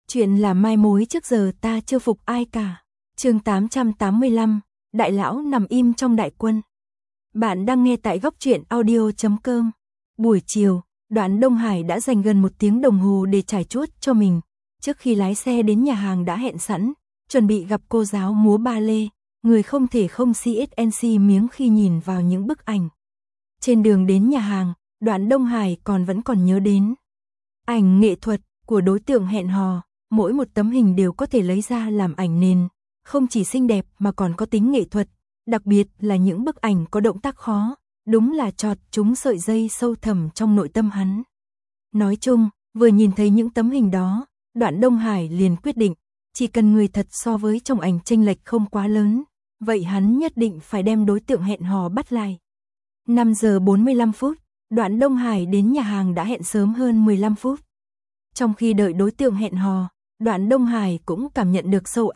Chuyện là mai mối trước giờ ta chưa phục ai cả. Chương 885, Đại lão nằm im trong đại quân. Bạn đang nghe tại góc truyện audio.com. Buổi chiều, Đoạn Đông Hải đã dành gần 1 tiếng đồng hồ để trải chuốt cho mình. Trước khi lái xe đến nhà hàng đã hẹn sẵn, chuẩn bị gặp cô giáo múa ba lê, người không thể không CSNC miếng khi nhìn vào những bức ảnh. Trên đường đến nhà hàng, Đoạn Đông Hải vẫn còn nhớ đến ảnh nghệ thuật của đối tượng hẹn hò, mỗi một tấm hình đều có thể lấy ra làm ảnh nền, không chỉ xinh đẹp mà còn có tính nghệ thuật, đặc biệt là những bức ảnh có động tác khó, đúng là chọt trúng sợi dây sâu thẳm trong nội tâm hắn. Nói chung, vừa nhìn thấy những tấm hình đó, Đoạn Đông Hải liền quyết định, chỉ cần người thật so với trong ảnh chênh lệch không quá lớn, vậy hắn nhất định phải đem đối tượng hẹn hò bắt lại. 5 giờ 45 phút, Đoạn Đông Hải đến nhà hàng đã hẹn sớm hơn 15 phút. Trong khi đợi đối tượng hẹn hò, Đoạn Đông Hải cũng cảm nhận được sâu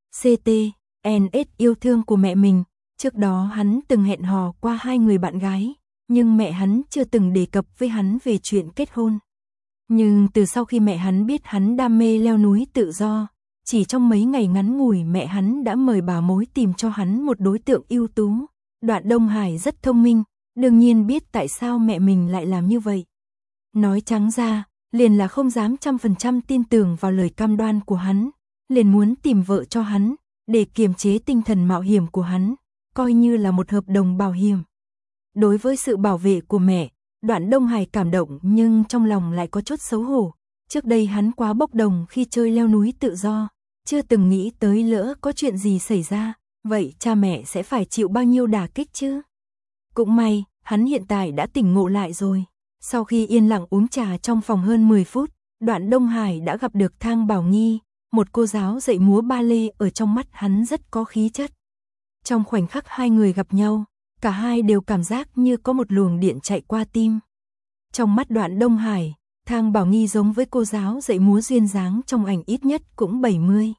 SCTNS yêu thương của mẹ mình. Trước đó hắn từng hẹn hò qua 2 người bạn gái, nhưng mẹ hắn chưa từng đề cập với hắn về chuyện kết hôn. Nhưng từ sau khi mẹ hắn biết hắn đam mê leo núi tự do, chỉ trong mấy ngày ngắn ngủi mẹ hắn đã mời bà mối tìm cho hắn một đối tượng ưu tú. Đoạn Đông Hải rất thông minh, đương nhiên biết tại sao mẹ mình lại làm như vậy. Nói trắng ra, liền là không dám 100% tin tưởng vào lời cam đoan của hắn, liền muốn tìm vợ cho hắn, để kiềm chế tinh thần mạo hiểm của hắn, coi như là một hợp đồng bảo hiểm. Đối với sự bảo vệ của mẹ, Đoạn Đông Hải cảm động nhưng trong lòng lại có chút xấu hổ. Trước đây hắn quá bốc đồng khi chơi leo núi tự do, chưa từng nghĩ tới lỡ có chuyện gì xảy ra, vậy cha mẹ sẽ phải chịu bao nhiêu đả kích chứ. Cũng may, hắn hiện tại đã tỉnh ngộ lại rồi. Sau khi yên lặng uống trà trong phòng hơn 10 phút, Đoạn Đông Hải đã gặp được Thang Bảo Nghi, một cô giáo dạy múa ba lê ở trong mắt hắn rất có khí chất. Trong khoảnh khắc hai người gặp nhau, cả hai đều cảm giác như có một luồng điện chạy qua tim. Trong mắt Đoạn Đông Hải, Thang Bảo Nghi giống với cô giáo dạy múa duyên dáng trong ảnh ít nhất cũng 70.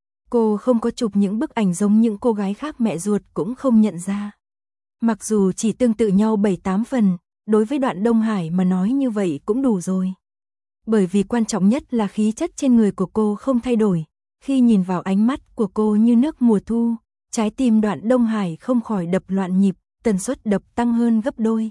Cô không có chụp những bức ảnh giống những cô gái khác mẹ ruột cũng không nhận ra. Mặc dù chỉ tương tự nhau 7-8 phần, đối với Đoạn Đông Hải mà nói như vậy cũng đủ rồi. Bởi vì quan trọng nhất là khí chất trên người của cô không thay đổi. Khi nhìn vào ánh mắt của cô như nước mùa thu, trái tim Đoạn Đông Hải không khỏi đập loạn nhịp, tần suất đập tăng hơn gấp đôi.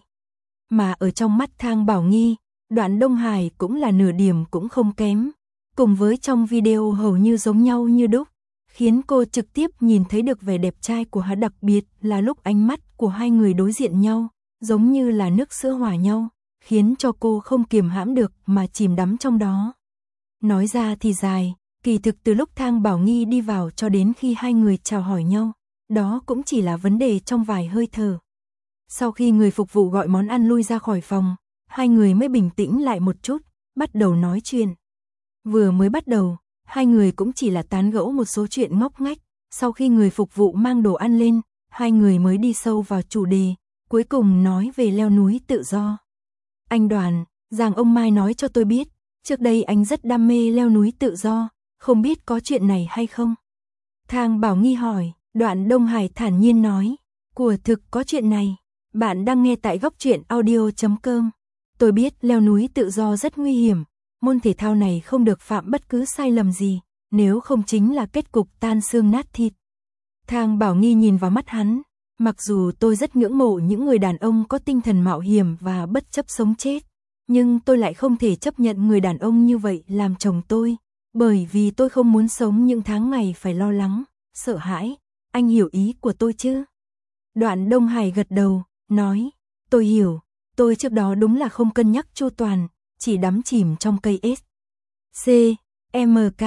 Mà ở trong mắt Thang Bảo Nghi, Đoạn Đông Hải cũng là nửa điểm cũng không kém. Cùng với trong video hầu như giống nhau như đúc, khiến cô trực tiếp nhìn thấy được vẻ đẹp trai của hắn, đặc biệt là lúc ánh mắt của hai người đối diện nhau, giống như là nước sữa hòa nhau, khiến cho cô không kiềm hãm được mà chìm đắm trong đó. Nói ra thì dài, kỳ thực từ lúc Thang Bảo Nghi đi vào cho đến khi hai người chào hỏi nhau, đó cũng chỉ là vấn đề trong vài hơi thở. Sau khi người phục vụ gọi món ăn lui ra khỏi phòng, hai người mới bình tĩnh lại một chút, bắt đầu nói chuyện. Vừa mới bắt đầu, hai người cũng chỉ là tán gẫu một số chuyện ngốc nghếch, sau khi người phục vụ mang đồ ăn lên, hai người mới đi sâu vào chủ đề, cuối cùng nói về leo núi tự do. Anh Đoàn, Giang ông Mai nói cho tôi biết, trước đây anh rất đam mê leo núi tự do, không biết có chuyện này hay không? Thang Bảo Nghi hỏi, Đoạn Đông Hải thản nhiên nói, của thực có chuyện này, bạn đang nghe tại góc truyện audio.com. Tôi biết leo núi tự do rất nguy hiểm, môn thể thao này không được phạm bất cứ sai lầm gì, nếu không chính là kết cục tan xương nát thịt. Thang Bảo Nghi nhìn vào mắt hắn, mặc dù tôi rất ngưỡng mộ những người đàn ông có tinh thần mạo hiểm và bất chấp sống chết, nhưng tôi lại không thể chấp nhận người đàn ông như vậy làm chồng tôi, bởi vì tôi không muốn sống những tháng ngày phải lo lắng, sợ hãi, anh hiểu ý của tôi chứ? Đoạn Đông Hải gật đầu, nói, tôi hiểu, tôi trước đó đúng là không cân nhắc chu toàn, chỉ đắm chìm trong cây S, C, M, K,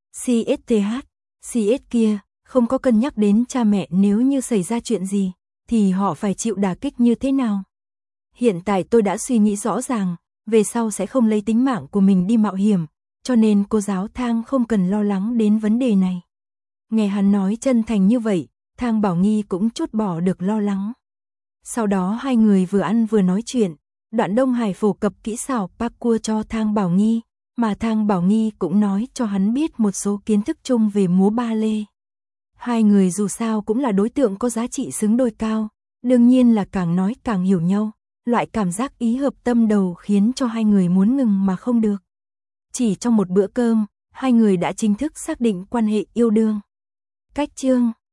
CSTH, CS kia, không có cân nhắc đến cha mẹ nếu như xảy ra chuyện gì, thì họ phải chịu đả kích như thế nào. Hiện tại tôi đã suy nghĩ rõ ràng, về sau sẽ không lấy tính mạng của mình đi mạo hiểm, cho nên cô giáo Thang không cần lo lắng đến vấn đề này. Nghe hắn nói chân thành như vậy, Thang Bảo Nghi cũng chút bỏ được lo lắng. Sau đó hai người vừa ăn vừa nói chuyện, Đoạn Đông Hải phổ cập kỹ xảo parkour cho Thang Bảo Nghi, mà Thang Bảo Nghi cũng nói cho hắn biết một số kiến thức chung về múa ba lê. Hai người dù sao cũng là đối tượng có giá trị xứng đôi cao, đương nhiên là càng nói càng hiểu nhau, loại cảm giác ý hợp tâm đầu khiến cho hai người muốn ngừng mà không được. Chỉ trong một bữa cơm, hai người đã chính thức xác định quan hệ yêu đương. Cách chương